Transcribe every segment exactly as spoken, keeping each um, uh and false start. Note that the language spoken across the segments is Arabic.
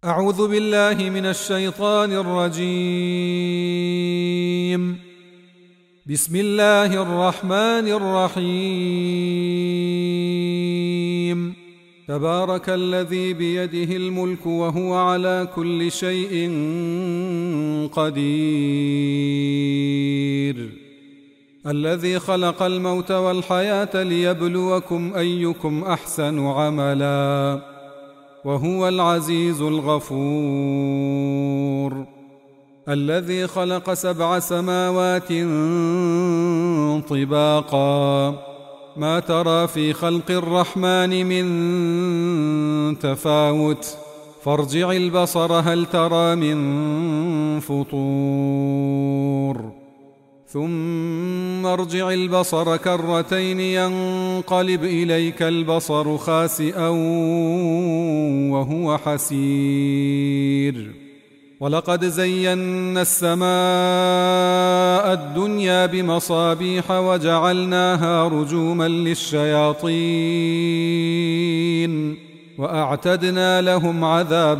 أعوذ بالله من الشيطان الرجيم. بسم الله الرحمن الرحيم. تبارك الذي بيده الملك وهو على كل شيء قدير، الذي خلق الموت والحياة ليبلوكم أيكم أحسن عملا، وهو العزيز الغفور، الذي خلق سبع سماوات طباقا، ما ترى في خلق الرحمن من تفاوت، فارجع البصر هل ترى من فطور، ثم ارجع البصر كرتين ينقلب إليك البصر خاسئا وهو حسير. ولقد زينا السماء الدنيا بمصابيح وجعلناها رجوما للشياطين وأعتدنا لهم عذاب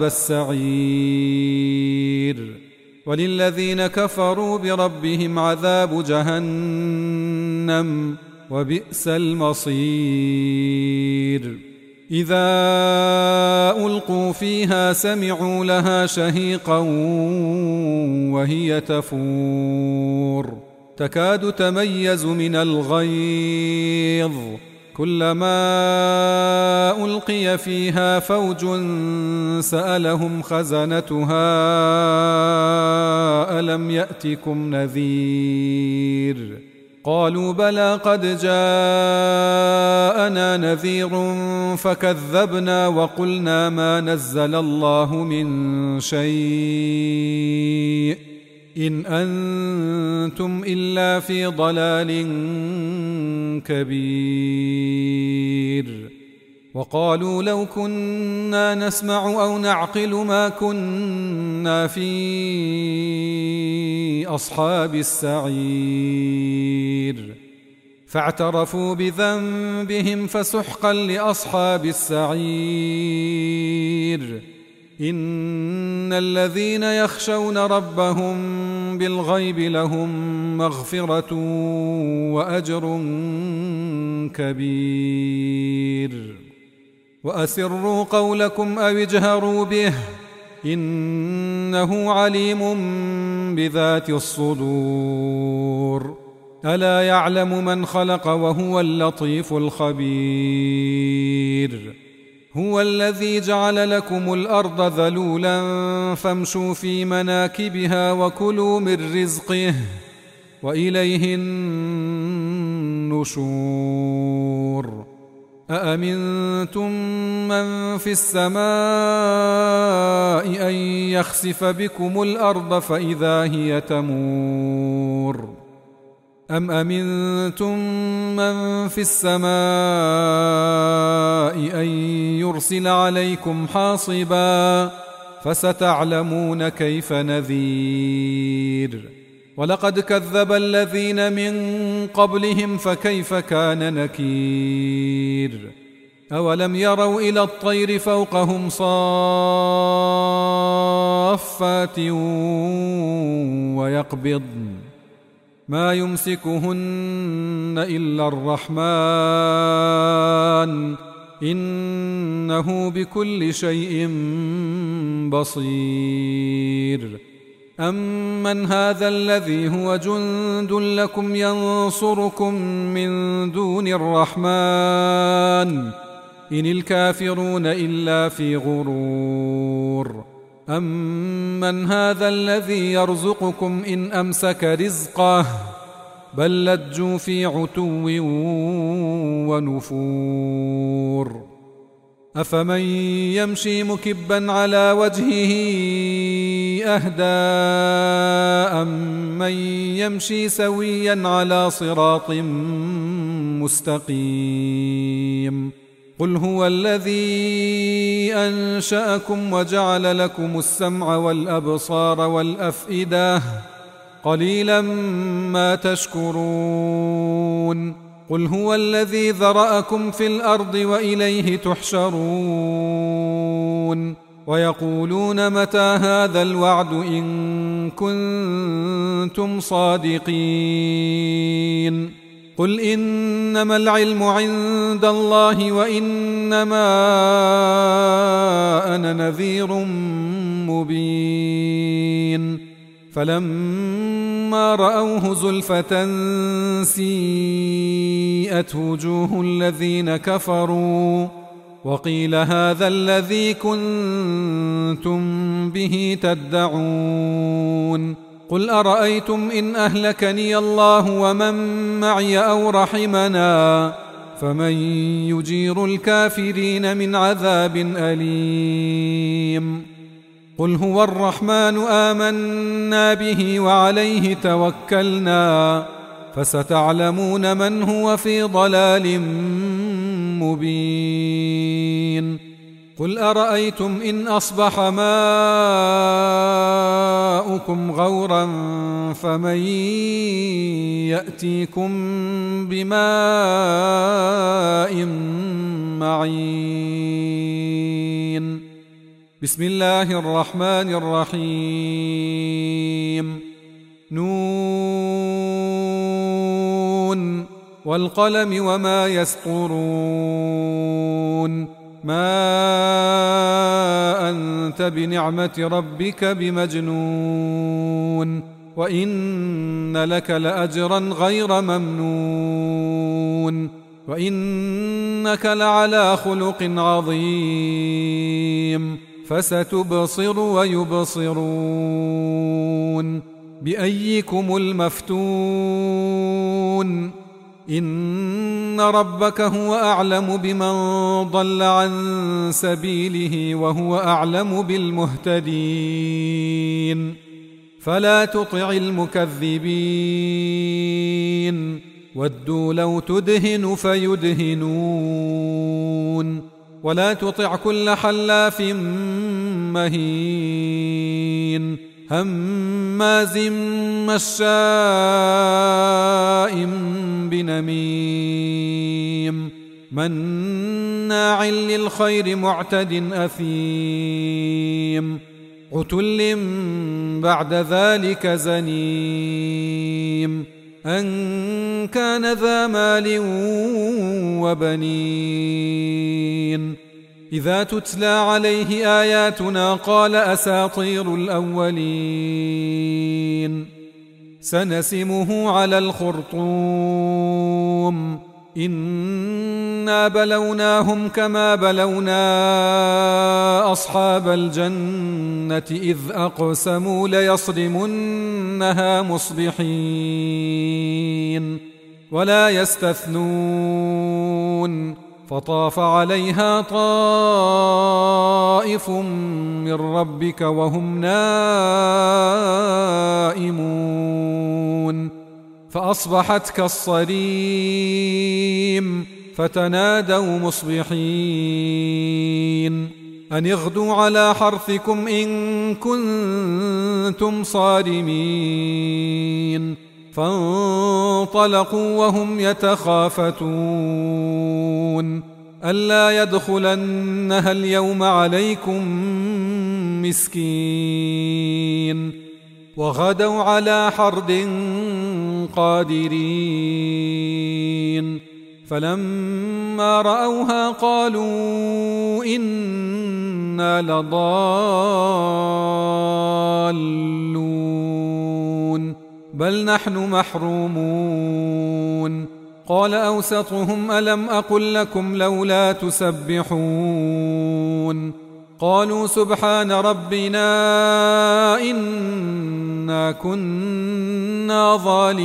السعير. وللذين كفروا بربهم عذاب جهنم وبئس المصير. إذا ألقوا فيها سمعوا لها شهيقا وهي تفور، تكاد تميز من الغيظ، كلما ألقي فيها فوج سألهم خزنتها ألم يأتكم نذير؟ قالوا بلى قد جاءنا نذير فكذبنا وقلنا ما نزل الله من شيء إن أنتم إلا في ضلال كبير. وقالوا لو كنا نسمع أو نعقل ما كنا في أصحاب السعير، فاعترفوا بذنبهم فسحقا لأصحاب السعير. إن الذين يخشون ربهم بالغيب لهم مغفرة وأجر كبير. وأسروا قولكم أو اجهروا به إنه عليم بذات الصدور. ألا يعلم من خلق وهو اللطيف الخبير. هو الذي جعل لكم الأرض ذلولا فامشوا في مناكبها وكلوا من رزقه وإليه النشور. أأمنتم من في السماء أن يخسف بكم الأرض فإذا هي تمور، أم أمنتم من في السماء أن يرسل عليكم حاصبا فستعلمون كيف نذير. ولقد كذب الذين من قبلهم فكيف كان نكير. أولم يروا إلى الطير فوقهم صافات ويقبضن ما يمسكهن إلا الرحمن إنه بكل شيء بصير. أمن هذا الذي هو جند لكم ينصركم من دون الرحمن إن الكافرون إلا في غرور. أمن هذا الذي يرزقكم إن أمسك رزقه بل لجوا في عتو ونفور. أفمن يمشي مكبا على وجهه أهدى أمن يمشي سويا على صراط مستقيم. قل هو الذي أنشأكم وجعل لكم السمع والأبصار والأفئدة قليلا ما تشكرون. قل هو الذي ذرأكم في الأرض وإليه تحشرون ويقولون متى هذا الوعد إن كنتم صادقين قل إنما العلم عند الله وإنما أنا نذير مبين فلما رأوه زلفة سيئت وجوه الذين كفروا وقيل هذا الذي كنتم به تدعون قل أرأيتم إن أهلكني الله ومن معي أو رحمنا فمن يجير الكافرين من عذاب أليم قل هو الرحمن آمنا به وعليه توكلنا فستعلمون من هو في ضلال مبين قل أرأيتم إن أصبح ماؤكم غورا فمن يأتيكم بماء معين بسم الله الرحمن الرحيم نون والقلم وما يسطرون ما أنت بنعمة ربك بمجنون وإن لك لأجرا غير ممنون وإنك لعلى خلق عظيم فستبصر ويبصرون بأيكم المفتون إن ربك هو أعلم بمن ضل عن سبيله وهو أعلم بالمهتدين فلا تطع المكذبين ودوا لو تدهن فيدهنون ولا تطع كل حلاف مهين هماز مشاء بنميم مناع للخير معتد أثيم عتل بعد ذلك زنيم أن كان ذا مال وبنين إذا تتلى عليه آياتنا قال أساطير الأولين سنسمه على الخرطوم إنا بلوناهم كما بلونا أصحاب الجنة إذ أقسموا ليصرمنها مصبحين ولا يستثنون فطاف عليها طائف من ربك وهم نائمون فأصبحت كالصريم فتنادوا مصبحين أن اغدوا على حرثكم إن كنتم صارمين فانطلقوا وهم يتخافتون ألا يدخلنها اليوم عليكم مسكين وغدوا على حرد قادرين فلما رأوها قالوا إنا لضالون بل نحن محرومون قال أوسطهم ألم أقل لكم لولا تسبحون قالوا سبحان ربنا إنا كنا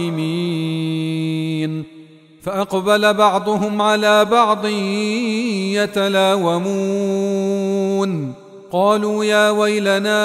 ظالمين فأقبل بعضهم على بعض يتلاومون قالوا يا ويلنا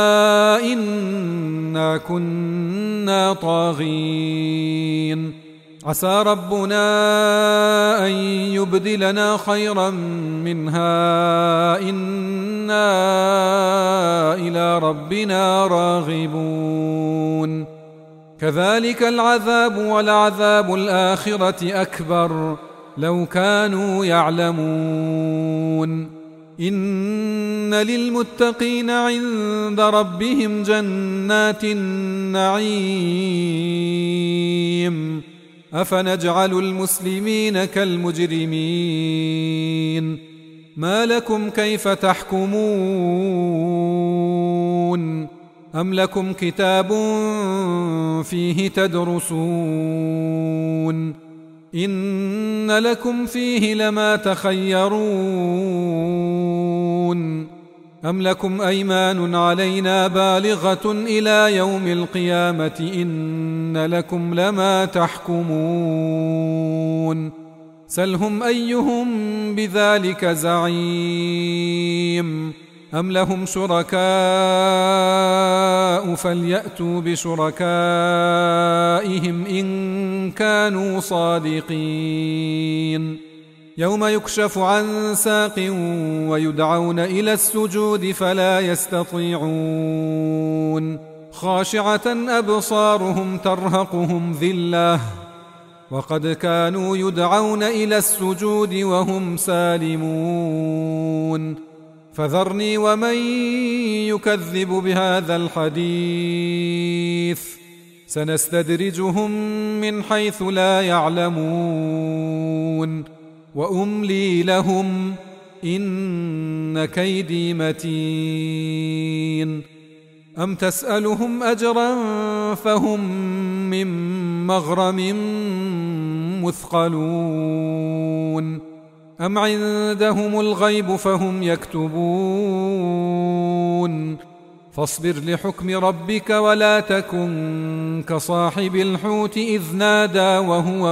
إنا كنا طاغين عسى ربنا أن يبدلنا خيرا منها إنا إلى ربنا راغبون كذلك العذاب ولعذاب الآخرة أكبر لو كانوا يعلمون إن للمتقين عند ربهم جنات النعيم أفنجعل المسلمين كالمجرمين ما لكم كيف تحكمون أم لكم كتاب فيه تدرسون إن لكم فيه لما تخيرون أم لكم أيمان علينا بالغة إلى يوم القيامة إن لكم لما تحكمون سلهم أيهم بذلك زعيم أم لهم شركاء فليأتوا بشركائهم إن كانوا صادقين يوم يكشف عن ساق ويدعون إلى السجود فلا يستطيعون خاشعة أبصارهم ترهقهم ذلة وقد كانوا يدعون إلى السجود وهم سالمون فذرني ومن يكذب بهذا الحديث سنستدرجهم من حيث لا يعلمون وأملي لهم إن كيدي متين أم تسألهم أجرا فهم من مغرم مثقلون أم عندهم الغيب فهم يكتبون فاصبر لحكم ربك ولا تكن كصاحب الحوت إذ نادى وهو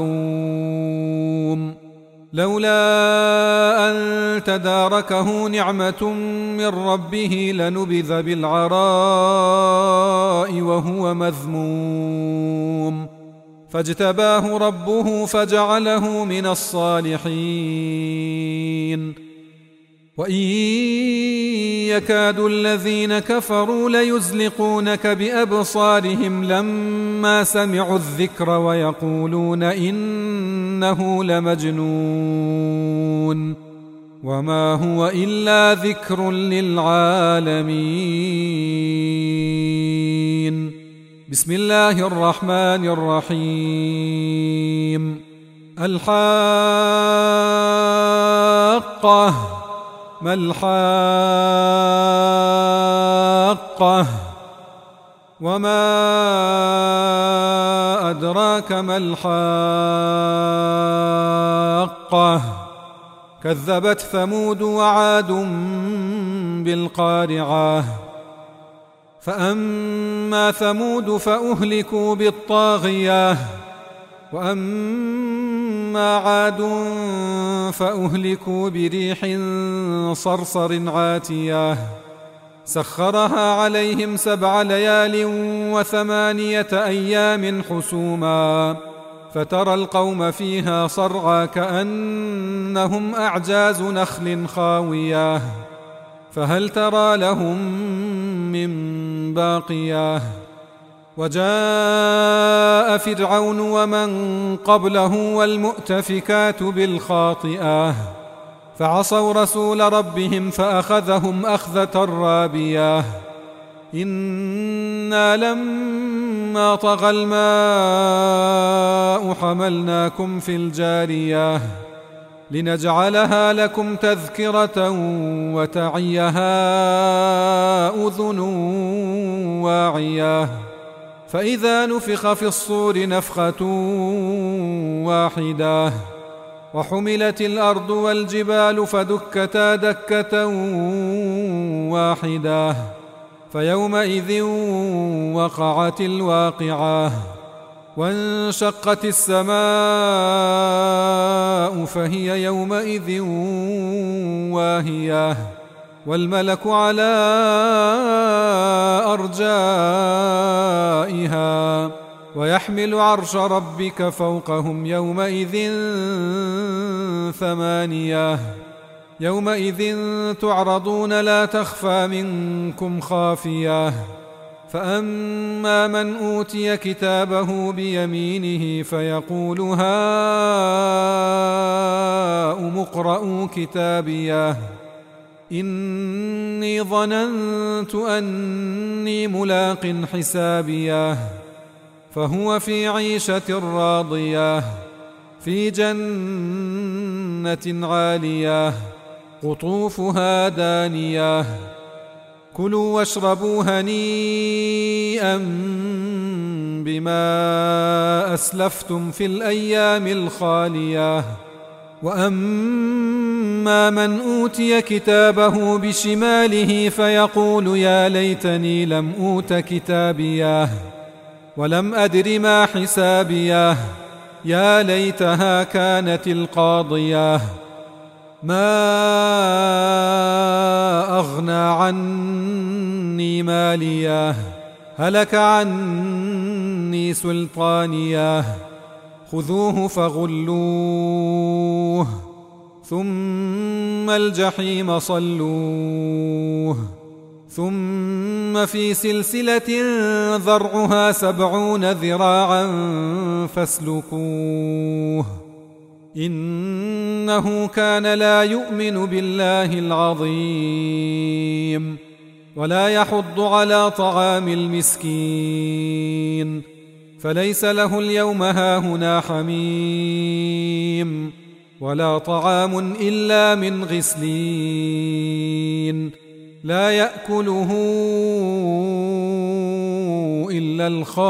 مكظوم لولا أن تداركه نعمة من ربه لنبذ بالعراء وهو مذموم فاجتباه ربه فجعله من الصالحين وإن يكاد الذين كفروا ليزلقونك بأبصارهم لما سمعوا الذكر ويقولون إنه لمجنون وما هو إلا ذكر للعالمين بسم الله الرحمن الرحيم الحاقة ما الحاقة وما أدراك ما الحاقة كذبت ثمود وعاد بالقارعة فأما ثمود فأهلكوا بالطاغية وأما عاد فأهلكوا بريح صرصر عاتية سخرها عليهم سبع ليال وثمانية أيام حسوما فترى القوم فيها صرعى كأنهم أعجاز نخل خاوية فهل ترى لهم من باقية وجاء فرعون ومن قبله والمؤتفكات بالخاطئة فعصوا رسول ربهم فأخذهم أخذة رابية إنا لما طغى الماء حملناكم في الجارية لنجعلها لكم تذكرة وتعيها أذن واعية فإذا نفخ في الصور نفخة واحدة وحملت الأرض والجبال فدكتا دكة واحدة فيومئذ وقعت الواقعة وانشقت السماء فهي يومئذ واهية والملك على أرجائها ويحمل عرش ربك فوقهم يومئذ ثمانية يومئذ تعرضون لا تخفى منكم خافية فأما من أوتي كتابه بيمينه فيقول هاؤم اقرءوا كتابيه إني ظننت أني ملاق حسابيه فهو في عيشة راضية في جنة عالية قطوفها دانية كلوا واشربوا هنيئا بما أسلفتم في الأيام الخالية وأما من أوتي كتابه بشماله فيقول يا ليتني لم أوت كتابيه ولم أدر ما حسابيه يا ليتها كانت القاضية ما أغنى عني ماليه هلك عني سلطانيه خذوه فغلوه ثم الجحيم صلوه ثم في سلسلة ذرعها سبعون ذراعا فاسلكوه إنه كان لا يؤمن بالله العظيم ولا يحض على طعام المسكين فليس له اليوم هاهنا حميم ولا طعام إلا من غسلين لا يأكله إلا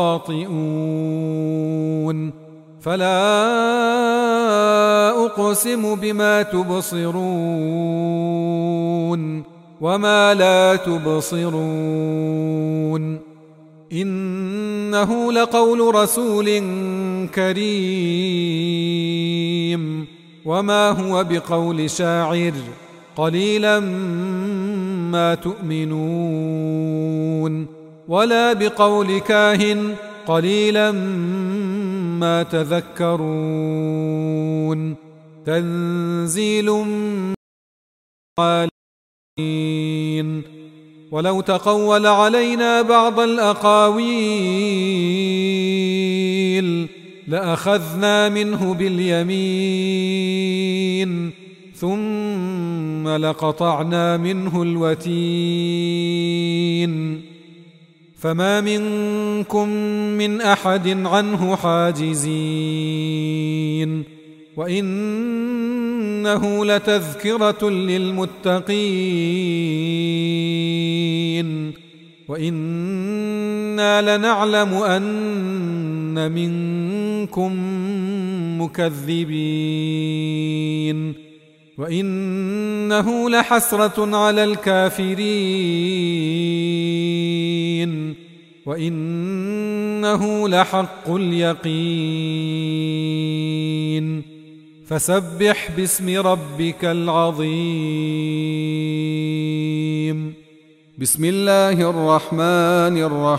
الخاطئون فلا أقسم بما تبصرون وما لا تبصرون إنه لقول رسول كريم وما هو بقول شاعر قليلا ما تؤمنون ولا بقول كاهن قليلا ما تذكرون تنزيل من العالمين ولو تقول علينا بعض الأقاويل لأخذنا منه باليمين ثم لقطعنا منه الوتين فما منكم من أحد عنه حاجزين وإنه لتذكرة للمتقين وإنا لنعلم أن منكم مكذبين وإنه لحسرة على الكافرين وإنه لحق اليقين فسبح باسم ربك العظيم بسم الله الرحمن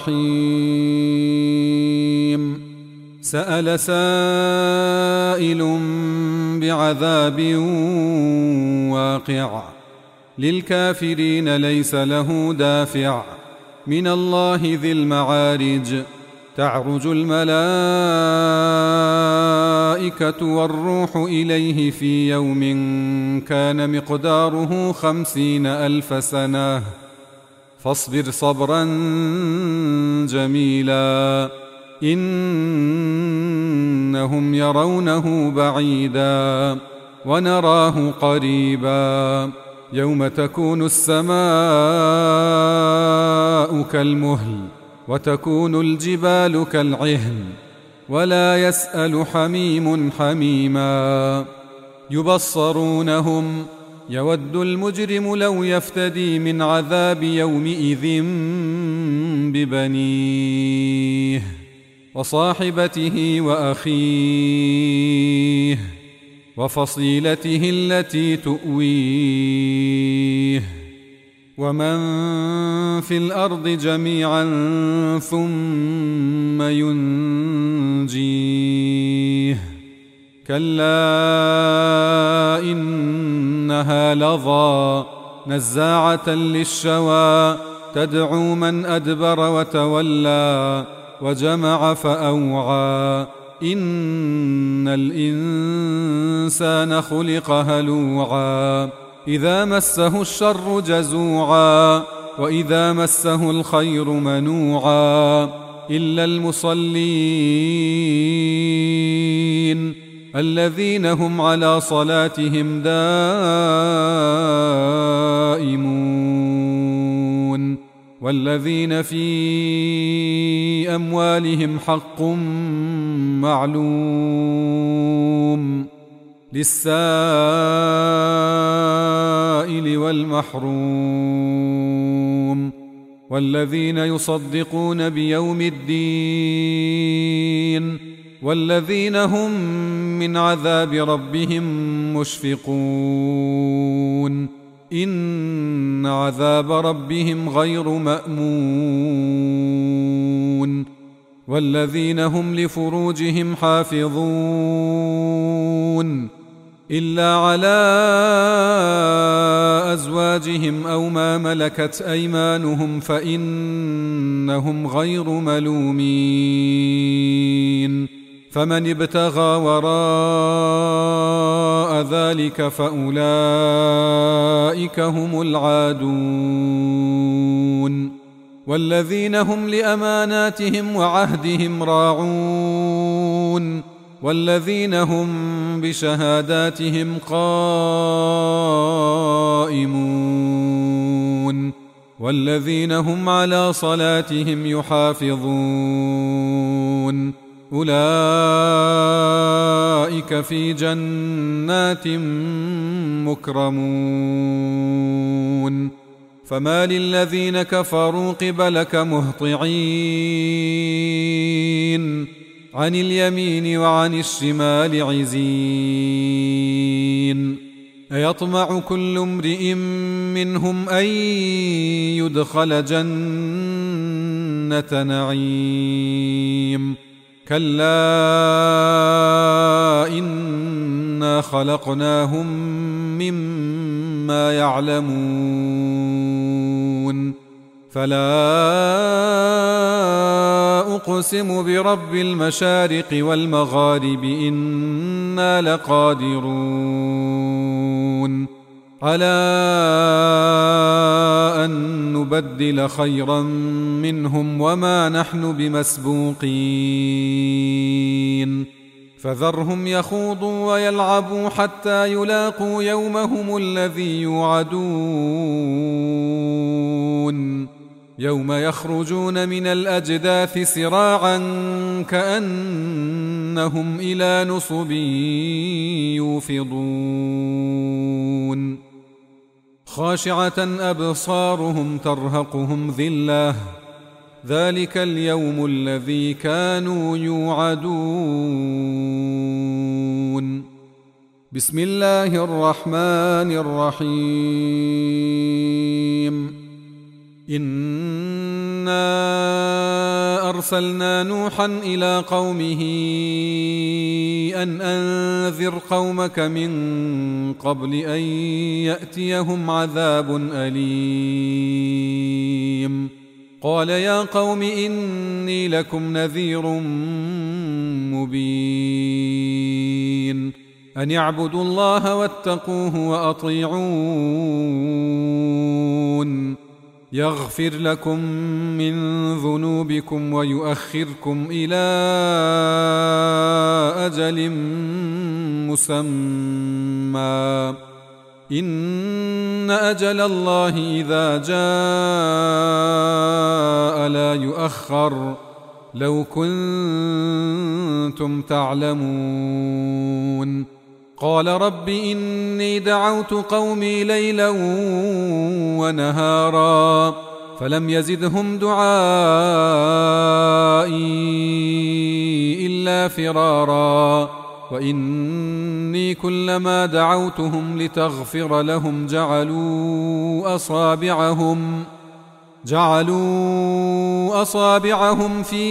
الرحيم سأل سائل بعذاب واقع للكافرين ليس له دافع من الله ذي المعارج تعرج الملائكة والروح إليه في يوم كان مقداره خمسين ألف سنة فاصبر صبرا جميلا إنهم يرونه بعيدا ونراه قريبا يوم تكون السماء كالمهل وتكون الجبال كالعهن ولا يسأل حميم حميما يبصرونهم يود المجرم لو يفتدي من عذاب يومئذ ببنيه وصاحبته وأخيه وفصيلته التي تؤويه ومن في الأرض جميعا ثم ينجيه كلا إنها لظى نزاعة للشوى تدعو من أدبر وتولى وجمع فأوعى إن الإنسان خلق هلوعا إذا مسه الشر جزوعا وإذا مسه الخير منوعا إلا المصلين الذين هم على صلاتهم دائمون والذين في أموالهم حق معلوم للسائل والمحروم والذين يصدقون بيوم الدين والذين هم من عذاب ربهم مشفقون إن عذاب ربهم غير مأمون والذين هم لفروجهم حافظون إلا على أزواجهم أو ما ملكت أيمانهم فإنهم غير ملومين فمن ابتغى وراء ذلك فأولئك هم العادون والذين هم لأماناتهم وعهدهم راعون والذين هم بشهاداتهم قائمون والذين هم على صلاتهم يحافظون أولئك في جنات مكرمون فما للذين كفروا قبلك مهطعين عن اليمين وعن الشمال عزين أيطمع كل امرئ منهم أن يدخل جنة نعيم كلا إنا خلقناهم مما يعلمون فلا أقسم برب المشارق والمغارب إنا لقادرون على أن نبدل خيرا منهم وما نحن بمسبوقين فذرهم يخوضوا ويلعبوا حتى يلاقوا يومهم الذي يوعدون يوم يخرجون من الأجداث سراعا كأنهم إلى نصب يوفضون خاشعة أبصارهم ترهقهم ذلة ذلك اليوم الذي كانوا يوعدون بسم الله الرحمن الرحيم إنا أرسلنا نوحا إلى قومه أن أنذر قومك من قبل أن يأتيهم عذاب أليم قال يا قوم إني لكم نذير مبين أن اعبدوا الله واتقوه وأطيعون يغفر لكم من ذنوبكم ويؤخركم إلى أجل مسمى إن أجل الله إذا جاء لا يؤخر لو كنتم تعلمون قال رب إني دعوت قومي ليلا ونهارا فلم يزدهم دعائي إلا فرارا وإني كلما دعوتهم لتغفر لهم جعلوا أصابعهم جعلوا أصابعهم في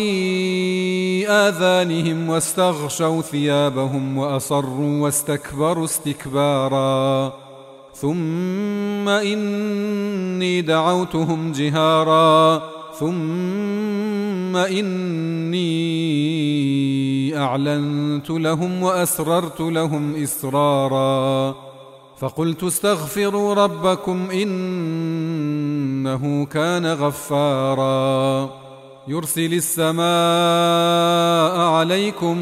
آذانهم واستغشوا ثيابهم وأصروا واستكبروا استكبارا ثم إني دعوتهم جهارا ثم إني أعلنت لهم وأسررت لهم إسرارا فقلت استغفروا ربكم إنه كان غفارا يرسل السماء عليكم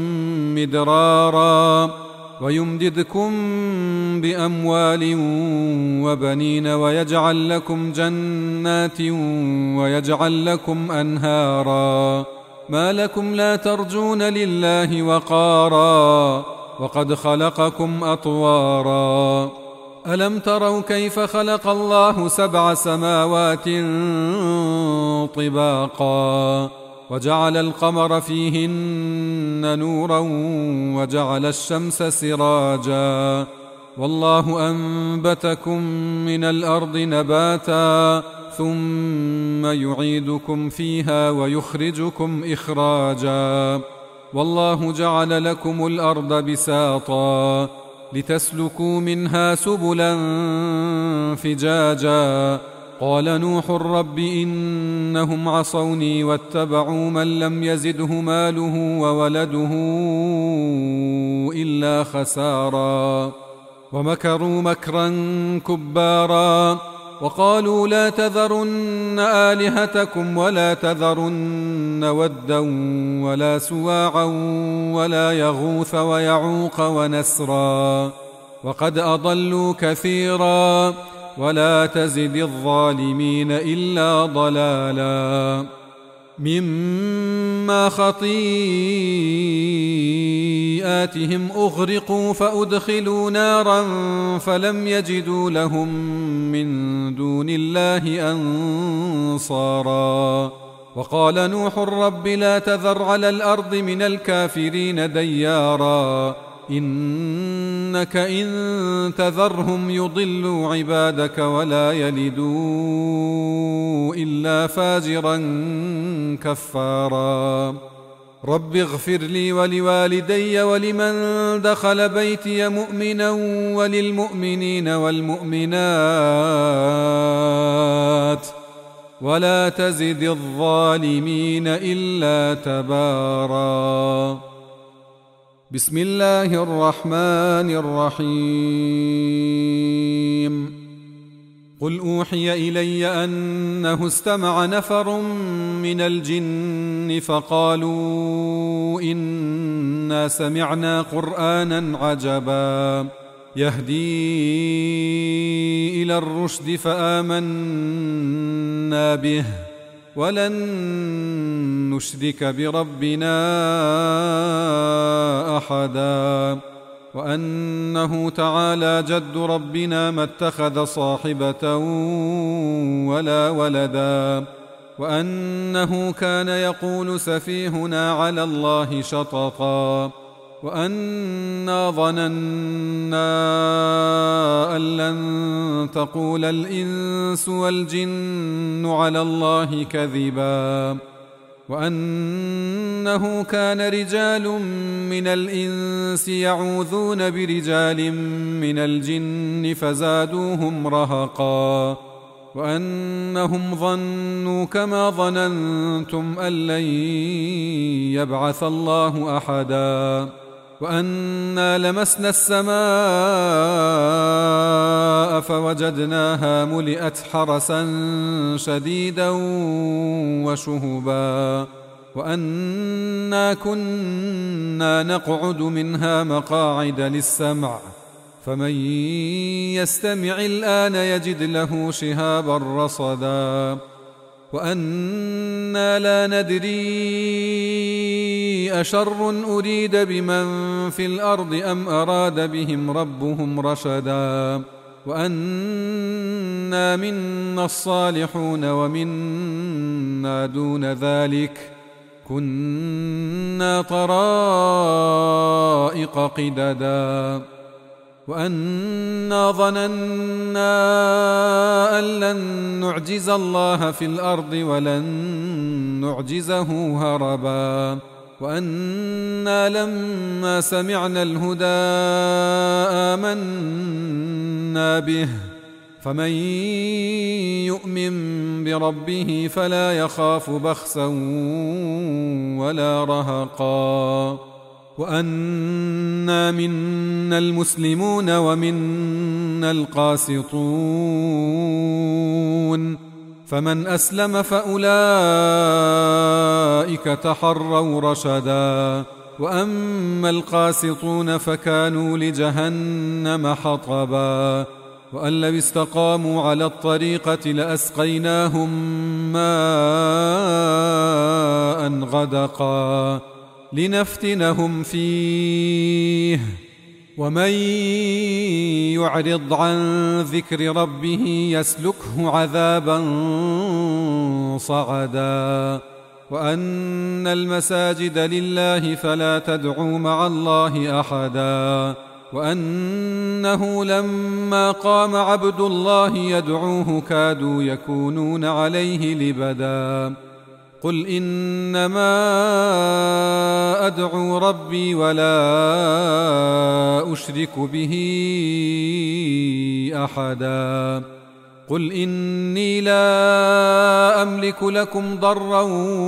مدرارا ويمددكم بأموال وبنين ويجعل لكم جنات ويجعل لكم أنهارا ما لكم لا ترجون لله وقارا وقد خلقكم أطوارا ألم تروا كيف خلق الله سبع سماوات طباقا وجعل القمر فيهن نورا وجعل الشمس سراجا والله أنبتكم من الأرض نباتا ثم يعيدكم فيها ويخرجكم إخراجا والله جعل لكم الأرض بساطا لتسلكوا منها سبلا فجاجا قال نوح رب إنهم عصوني واتبعوا من لم يزده ماله وولده إلا خسارا ومكروا مكرا كبارا وقالوا لا تذرن آلهتكم ولا تذرن ودا ولا سواعا ولا يغوث ويعوق ونسرا وقد أضلوا كثيرا ولا تزد الظالمين إلا ضلالا مما خطيئاتهم أغرقوا فأدخلوا نارا فلم يجدوا لهم من دون الله أنصارا وقال نوح رب لا تذر على الأرض من الكافرين ديارا إنك إن تذرهم يضلوا عبادك ولا يلدوا إلا فاجرا كفارا رب اغفر لي ولوالدي ولمن دخل بيتي مؤمنا وللمؤمنين والمؤمنات ولا تزد الظالمين إلا تبارا بسم الله الرحمن الرحيم قل أوحي إلي أنه استمع نفر من الجن فقالوا إنا سمعنا قرآنا عجبا يهدي إلى الرشد فآمنا به ولن نشرك بربنا أحدا وأنه تعالى جد ربنا ما اتخذ صاحبة ولا ولدا وأنه كان يقول سفيهنا على الله شططا وأنا ظننا أن لن تقول الإنس والجن على الله كذبا وأنه كان رجال من الإنس يعوذون برجال من الجن فزادوهم رهقا وأنهم ظنوا كما ظننتم أن لن يبعث الله أحدا وأنا لمسنا السماء فوجدناها ملئت حرسا شديدا وشهبا وأنا كنا نقعد منها مقاعد للسمع فمن يستمع الآن يجد له شهابا رصدا وأنا لا ندري أشر أريد بمن في الأرض أم أراد بهم ربهم رشدا وأنا منا الصالحون ومنا دون ذلك كنا طرائق قددا وأنا ظننا أن لن نعجز الله في الأرض ولن نعجزه هربا وأنا لما سمعنا الهدى آمنا به فمن يؤمن بربه فلا يخاف بخسا ولا رهقا وأنا منا المسلمون ومنا القاسطون، فمن أسلم فأولئك تحروا رشدا، وأما القاسطون فكانوا لجهنم حطبا، وأن لو استقاموا على الطريقة لأسقيناهم ماء غدقا لنفتنهم فيه، ومن يعرض عن ذكر ربه يسلكه عذابا صعدا. وأن المساجد لله فلا تدعوا مع الله أحدا، وأنه لما قام عبد الله يدعوه كادوا يكونون عليه لبدا. قل إنما أدعو ربي ولا أشرك به أحدا. قل إني لا أملك لكم ضرا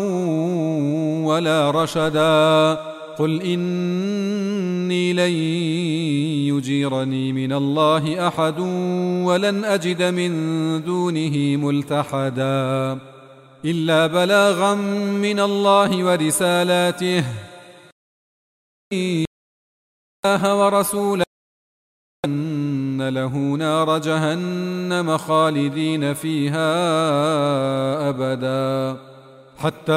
ولا رشدا. قل إني لن يجيرني من الله أحد ولن أجد من دونه ملتحدا إلا بلاغا من الله ورسالاته ورسوله أن له نار جهنم خالدين فيها أبدا، حتى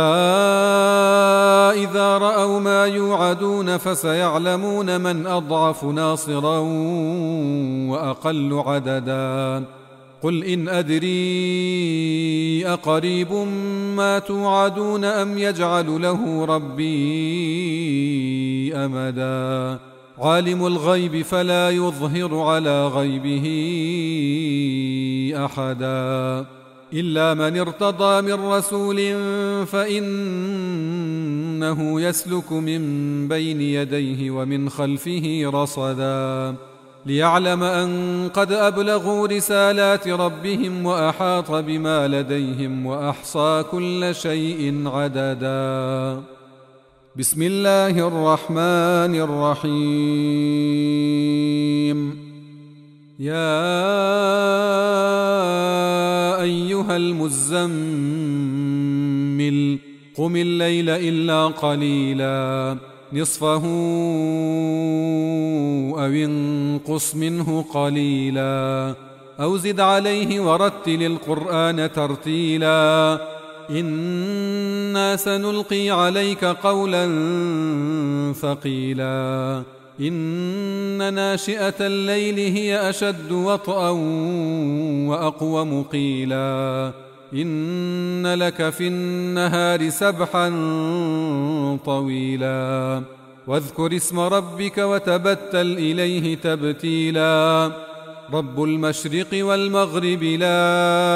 إذا رأوا ما يوعدون فسيعلمون من أضعف ناصرا وأقل عددا. قل إن أدري أقريب ما توعدون أم يجعل له ربي أمدا. عالم الغيب فلا يظهر على غيبه أحدا إلا من ارتضى من رسول فإنه يسلك من بين يديه ومن خلفه رصدا ليعلم أن قد أبلغوا رسالات ربهم وأحاط بما لديهم وأحصى كل شيء عددا. بسم الله الرحمن الرحيم. يا أيها المزمل قم الليل إلا قليلا نصفه أو انقص منه قليلا أو زد عليه ورتل القرآن ترتيلا إنا سنلقي عليك قولا ثقيلا إن ناشئة الليل هي أشد وطئا وأقوم قيلا إن لك في النهار سبحا طويلا واذكر اسم ربك وتبتل إليه تبتيلا رب المشرق والمغرب لا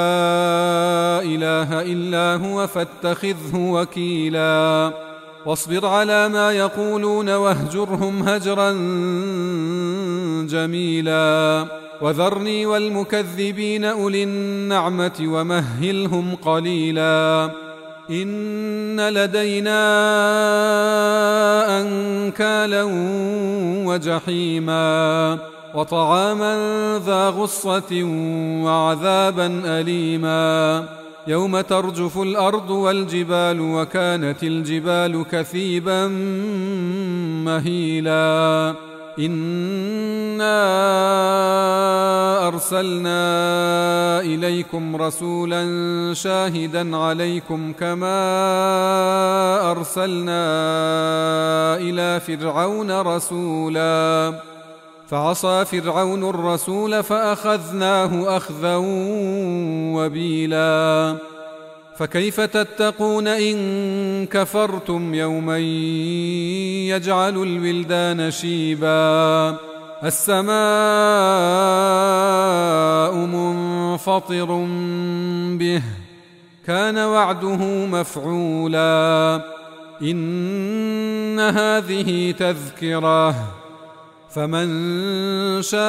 إله إلا هو فاتخذه وكيلا واصبر على ما يقولون واهجرهم هجرا جميلا وذرني والمكذبين أولي النعمة ومهلهم قليلا إن لدينا أنكالا وجحيما وطعاما ذا غصة وعذابا أليما يوم ترجف الأرض والجبال وكانت الجبال كثيبا مهيلا إنا أرسلنا إليكم رسولا شاهدا عليكم كما أرسلنا إلى فرعون رسولا فعصى فرعون الرسول فأخذناه أخذا وبيلا فكيف تتقون إن كفرتم يوما يجعل الولدان شيبا السماء منفطر به كان وعده مفعولا إن هذه تذكرة فمن شاء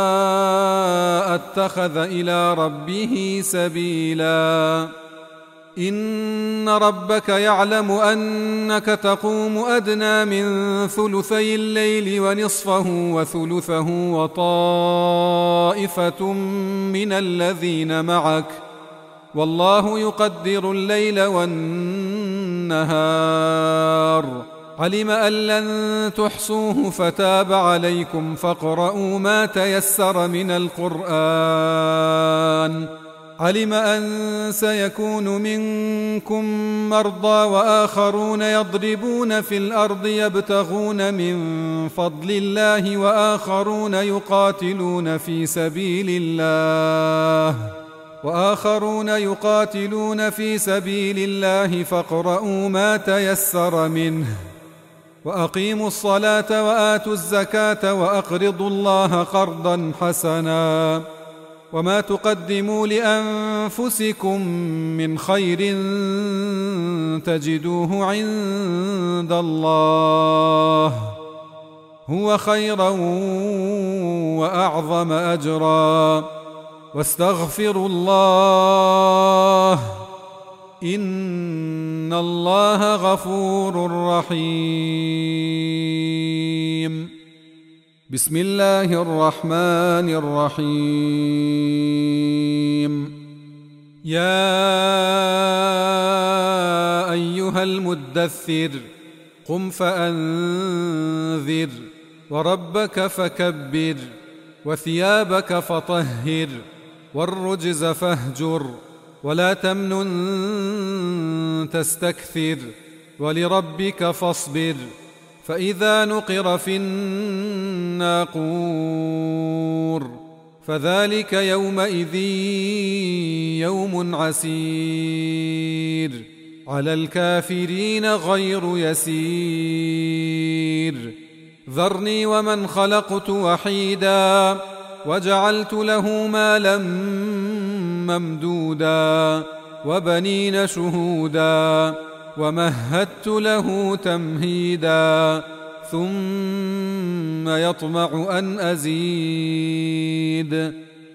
اتخذ إلى ربه سبيلا إن ربك يعلم أنك تقوم أدنى من ثلثي الليل ونصفه وثلثه وطائفة من الذين معك، والله يقدر الليل والنهار، علم أن لن تحصوه فتاب عليكم فاقرؤوا ما تيسر من القرآن، علم أن سيكون منكم مرضى وآخرون يضربون في الأرض يبتغون من فضل الله وآخرون يقاتلون في سبيل الله وآخرون يقاتلون في سبيل الله فاقرؤوا ما تيسر منه، وأقيموا الصلاة وآتوا الزكاة وأقرضوا الله قرضا حسنا، وما تقدموا لأنفسكم من خير تجدوه عند الله هو خيرا وأعظم أجرا، واستغفروا الله إن الله غفور رحيم. بسم الله الرحمن الرحيم. يا أيها المدثر قم فأنذر وربك فكبر وثيابك فطهر والرجز فاهجر ولا تمنن تستكثر ولربك فاصبر، فإذا نقر في الناقور فذلك يومئذ يوم عسير على الكافرين غير يسير. ذرني ومن خلقت وحيدا وجعلت له مالا ممدودا وبنين شهودا ومهدت له تمهيدا ثم يطمع أن أزيد.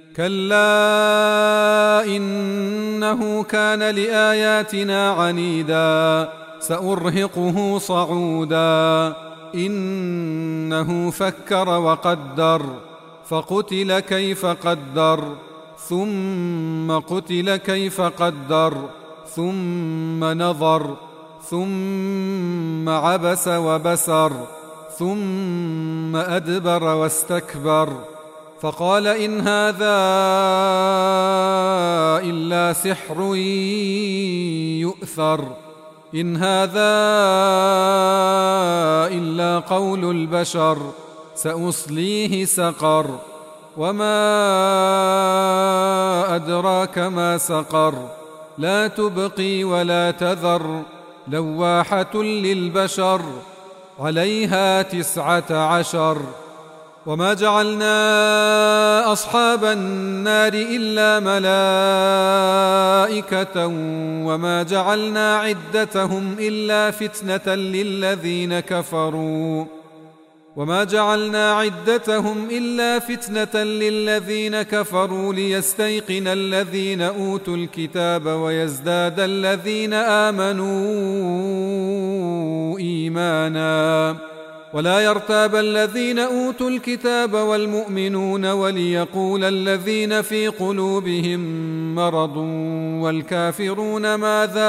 كلا إنه كان لآياتنا عنيدا سأرهقه صعودا. إنه فكر وقدر فقتل كيف قدر ثم قتل كيف قدر ثم نظر ثم عبس وبسر ثم أدبر واستكبر فقال إن هذا إلا سحر يؤثر، إن هذا إلا قول البشر، سأصليه سقر وما أدراك ما سقر، لا تبقي ولا تذر، لواحة للبشر، عليها تسعة عشر. وما جعلنا أصحاب النار إلا ملائكة وما جعلنا عدتهم إلا فتنة للذين كفروا وما جعلنا عدتهم إلا فتنة للذين كفروا ليستيقن الذين أوتوا الكتاب ويزداد الذين آمنوا إيمانا ولا يرتاب الذين أوتوا الكتاب والمؤمنون وليقول الذين في قلوبهم مرض والكافرون ماذا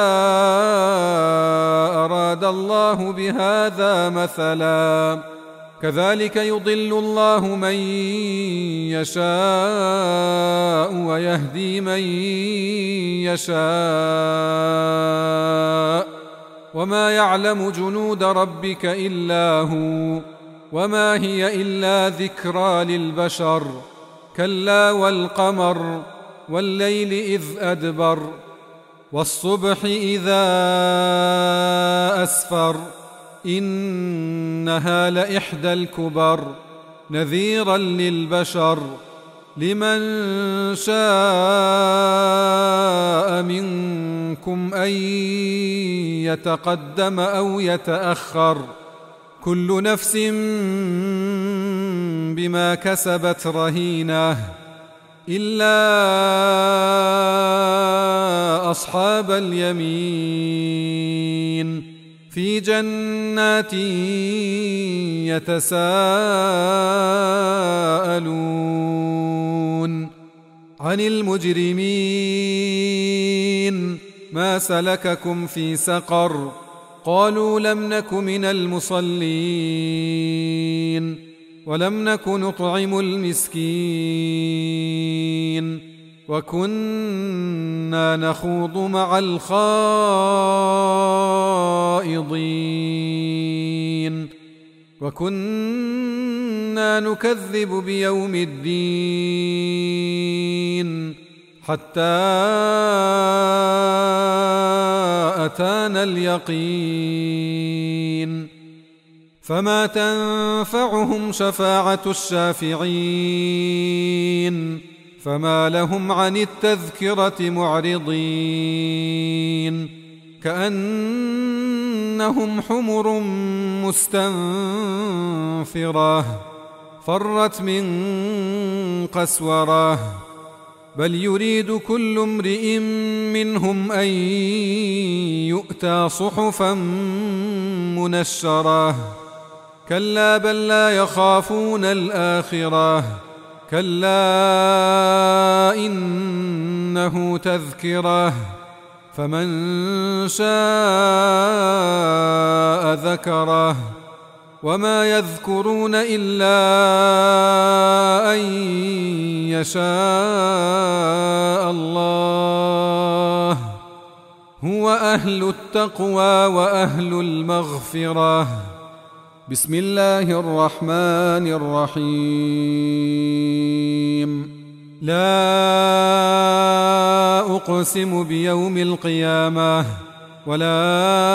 أراد الله بهذا مثلا. كذلك يضل الله من يشاء ويهدي من يشاء وما يعلم جنود ربك إلا هو وما هي إلا ذكرى للبشر. كلا والقمر والليل إذ أدبر والصبح إذا أسفر إنها لإحدى الكبر نذيرا للبشر لمن شاء منكم أن يتقدم أو يتأخر كل نفس بما كسبت رهينة إلا أصحاب اليمين في جنات يتساءلون عن المجرمين ما سلككم في سقر قالوا لم نك من المصلين ولم نك نطعم المسكين وكنا نخوض مع الخائضين وكنا نكذب بيوم الدين حتى أتانا اليقين فما تنفعهم شفاعة الشافعين فما لهم عن التذكرة معرضين كأنهم حمر مستنفرة فرت من قسورة بل يريد كل امرئ منهم أن يؤتى صحفا منشرة كلا بل لا يخافون الآخرة كلا إنه تذكرة فمن شاء ذكره وما يذكرون إلا أن يشاء الله هو أهل التقوى وأهل المغفرة. بسم الله الرحمن الرحيم. لا أقسم بيوم القيامة ولا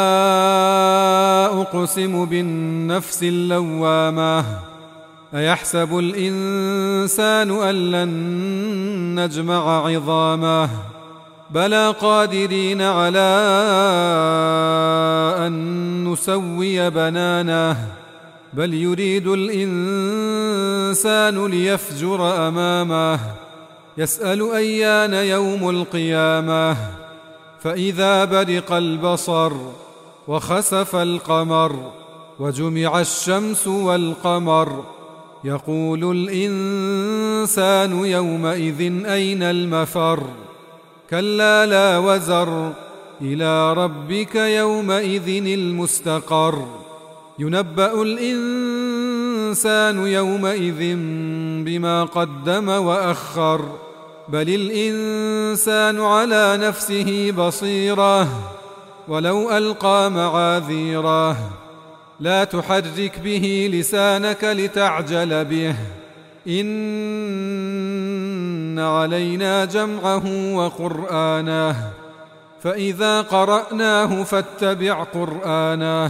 أقسم بالنفس اللوامة أيحسب الإنسان أن لن نجمع عظامه بلى قادرين على أن نسوي بنانه بل يريد الإنسان ليفجر أمامه يسأل أيان يوم القيامة فإذا برق البصر وخسف القمر وجمع الشمس والقمر يقول الإنسان يومئذ أين المفر كلا لا وزر إلى ربك يومئذ المستقر ينبأ الإنسان يومئذ بما قدم وأخر بل الإنسان على نفسه بصيرة ولو ألقى معاذيره لا تحرك به لسانك لتعجل به إن علينا جمعه وقرآنه فإذا قرأناه فاتبع قرآنه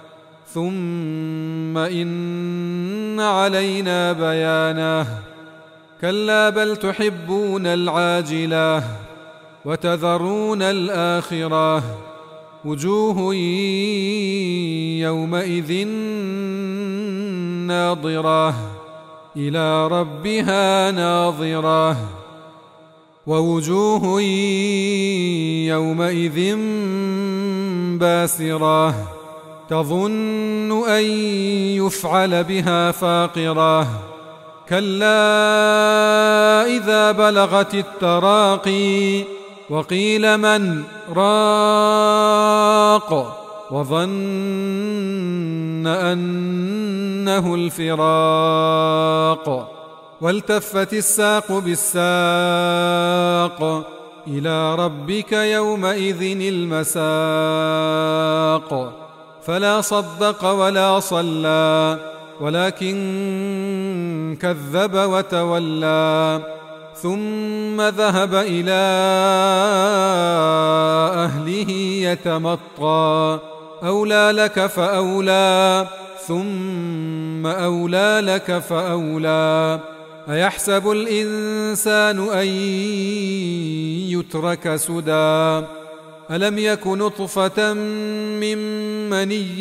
ثم إن علينا بيانه كلا بل تحبون العاجلة وتذرون الآخرة وجوه يومئذ ناظرة إلى ربها ناظرة ووجوه يومئذ باسرة تظن أن يفعل بها فاقرة كلا إذا بلغت التراقي وقيل من راق وظن أنه الفراق والتفت الساق بالساق إلى ربك يومئذ المساق فلا صدق ولا صلى ولكن كذب وتولى ثم ذهب إلى أهله يتمطى أولى لك فأولى ثم أولى لك فأولى أيحسب الإنسان أن يترك سدى ألم يك نطفة من مني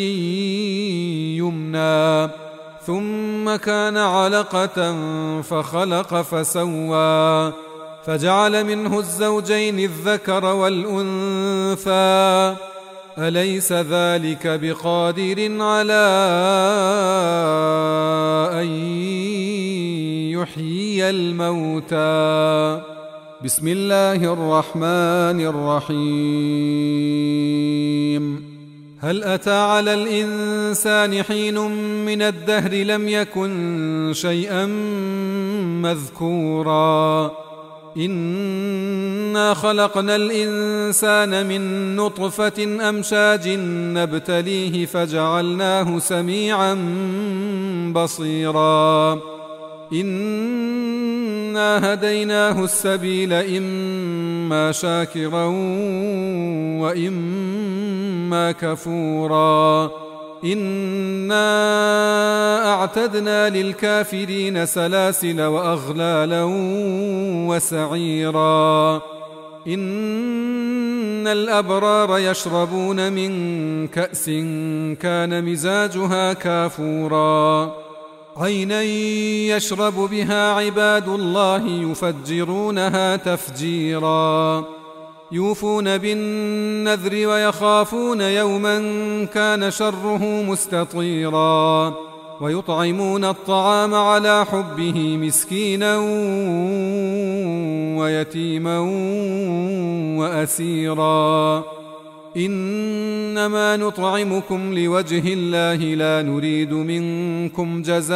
يمنى ثم كان علقة فخلق فسوى فجعل منه الزوجين الذكر والأنثى أليس ذلك بقادر على أن يحيي الموتى؟ بسم الله الرحمن الرحيم. هل أتى على الإنسان حين من الدهر لم يكن شيئا مذكورا؟ إنا خلقنا الإنسان من نطفة أمشاج نبتليه فجعلناه سميعا بصيرا. إنا هديناه السبيل إما شاكرا وإما كفورا. إنا أعتدنا للكافرين سلاسل وأغلالا وسعيرا. إن الأبرار يشربون من كأس كان مزاجها كافورا عينا يشرب بها عباد الله يفجرونها تفجيرا. يوفون بالنذر ويخافون يوما كان شره مستطيرا. ويطعمون الطعام على حبه مسكينا ويتيما وأسيرا. إنما نطعمكم لوجه الله لا نريد منكم جزاء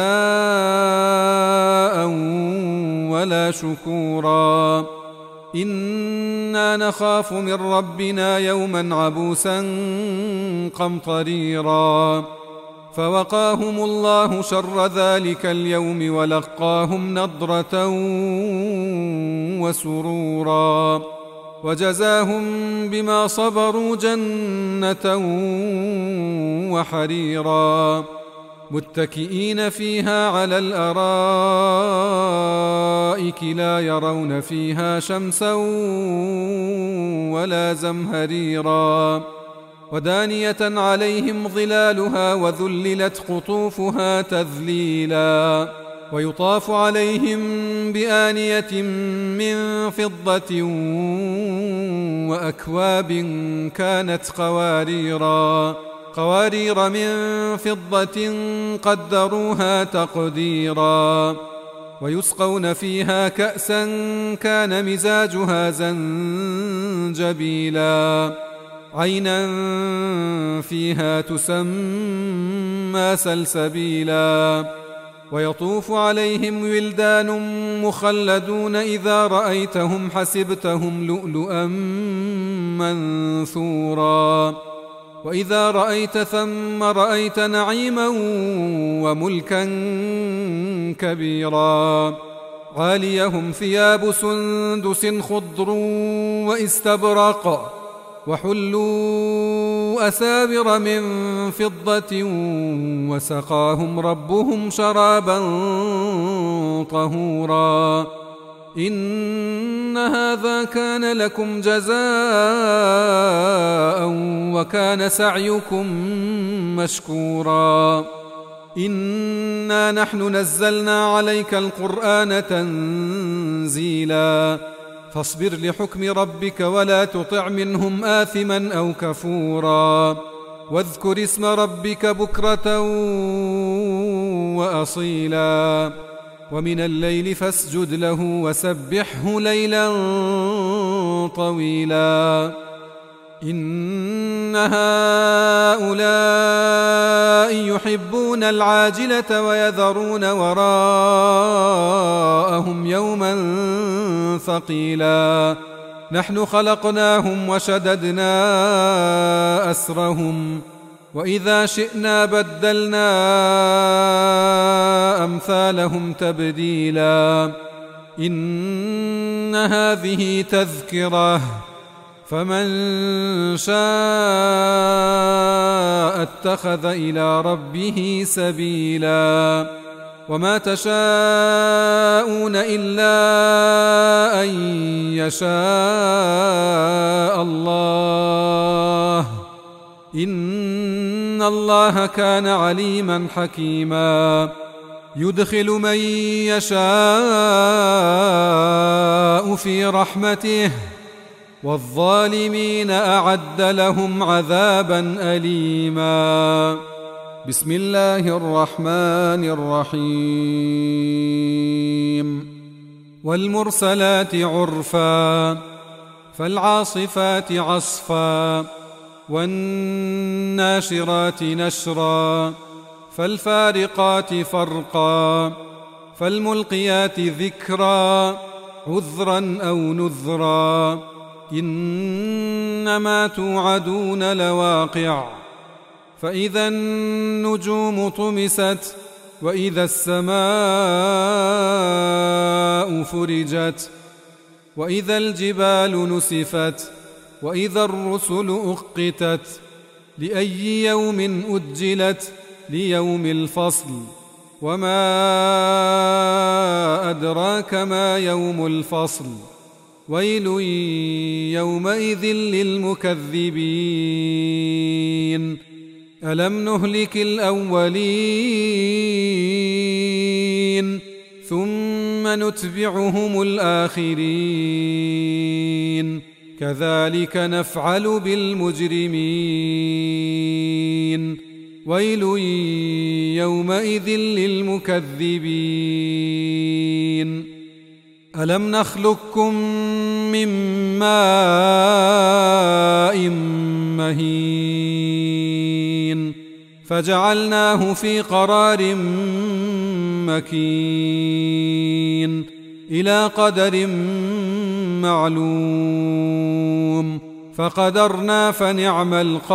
ولا شكورا. إنا نخاف من ربنا يوما عبوسا قمطريرا. فوقاهم الله شر ذلك اليوم ولقاهم نضرة وسرورا. وجزاهم بما صبروا جنة وحريرا. متكئين فيها على الأرائك لا يرون فيها شمسا ولا زمهريرا. ودانية عليهم ظلالها وذللت قطوفها تذليلا. ويطاف عليهم بآنية من فضة وأكواب كانت قواريرا قوارير من فضة قدروها تقديرا. ويسقون فيها كأسا كان مزاجها زنجبيلا. عينا فيها تسمى سلسبيلا. ويطوف عليهم ولدان مخلدون إذا رأيتهم حسبتهم لؤلؤا منثورا. وإذا رأيت ثم رأيت نعيما وملكا كبيرا. عاليهم ثياب سندس خضر واستبرق وحلوا أسابر من فضة وسقاهم ربهم شرابا طهورا. إن هذا كان لكم جزاء وكان سعيكم مشكورا. إنا نحن نزلنا عليك القرآن تنزيلا. فاصبر لحكم ربك ولا تطع منهم آثما أو كفورا. واذكر اسم ربك بكرة وأصيلا. ومن الليل فاسجد له وسبحه ليلا طويلا. إن هؤلاء يحبون العاجلة ويذرون وراءهم يوما ثقيلا. نحن خلقناهم وشددنا أسرهم وإذا شئنا بدلنا أمثالهم تبديلا. إن هذه تذكرة فمن شاء اتخذ إلى ربه سبيلا. وما تشاءون إلا أن يشاء الله. إن الله كان عليما حكيما. يدخل من يشاء في رحمته والظالمين أعد لهم عذابا أليما. بسم الله الرحمن الرحيم. والمرسلات عرفا فالعاصفات عصفا والناشرات نشرا فالفارقات فرقا فالملقيات ذكرا عذرا أو نذرا إنما توعدون لواقع. فإذا النجوم طمست وإذا السماء فرجت وإذا الجبال نسفت وإذا الرسل أقتت لأي يوم أجلت ليوم الفصل. وما أدراك ما يوم الفصل. ويل يومئذ للمكذبين. ألم نهلك الأولين ثم نتبعهم الآخرين كذلك نفعل بالمجرمين. ويل يومئذ للمكذبين. ألم نخلقكم من ماء مهين فجعلناه في قرار مكين إلى قدر معلوم فقدرنا فنعم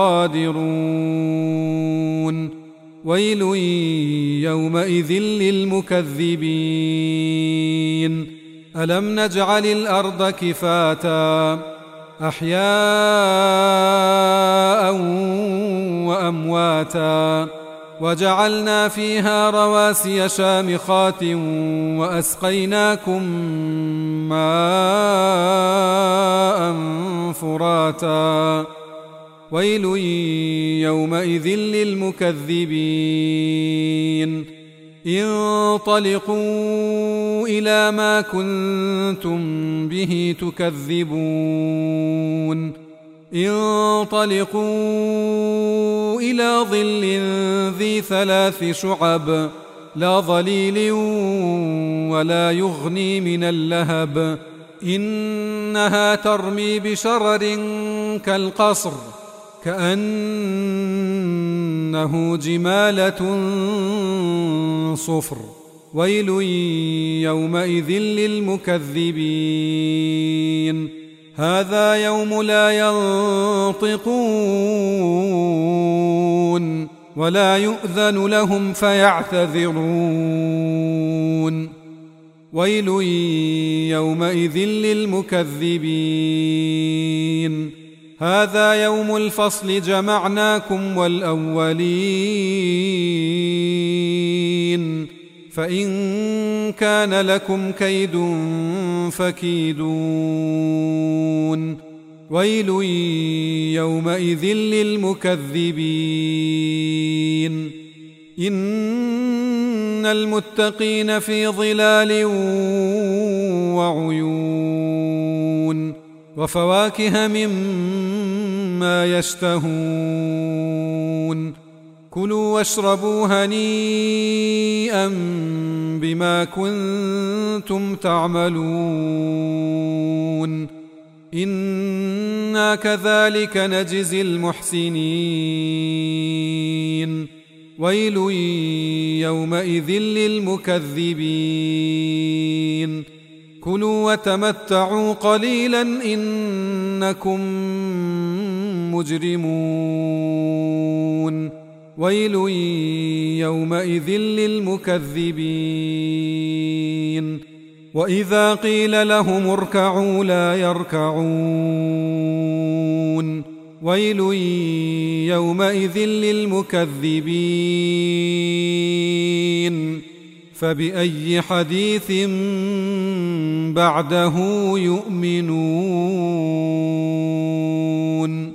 القادرون. ويل يومئذ للمكذبين. ألم نجعل الأرض كفاتا أحياء وأمواتا وجعلنا فيها رواسي شامخات وأسقيناكم ماء فراتا. ويل يومئذ للمكذبين. انطلقوا إلى ما كنتم به تكذبون. انطلقوا إلى ظل ذي ثلاث شعب لا ظليل ولا يغني من اللهب إنها ترمي بشرر كالقصر كأنه جمالة صفر. ويل يومئذ للمكذبين. هذا يوم لا ينطقون ولا يؤذن لهم فيعتذرون. ويل يومئذ للمكذبين. هذا يوم الفصل جمعناكم والأولين فإن كان لكم كيد فكيدون. ويل يومئذ للمكذبين. إن المتقين في ظلال وعيون وفواكه مما يشتهون. كلوا واشربوا هنيئا بما كنتم تعملون. إنا كذلك نجزي المحسنين. ويل يومئذ للمكذبين. كلوا وتمتعوا قليلا إنكم مجرمون. ويل يومئذ للمكذبين. وإذا قيل لهم اركعوا لا يركعون. ويل يومئذ للمكذبين. فبأي حديث بعده يؤمنون.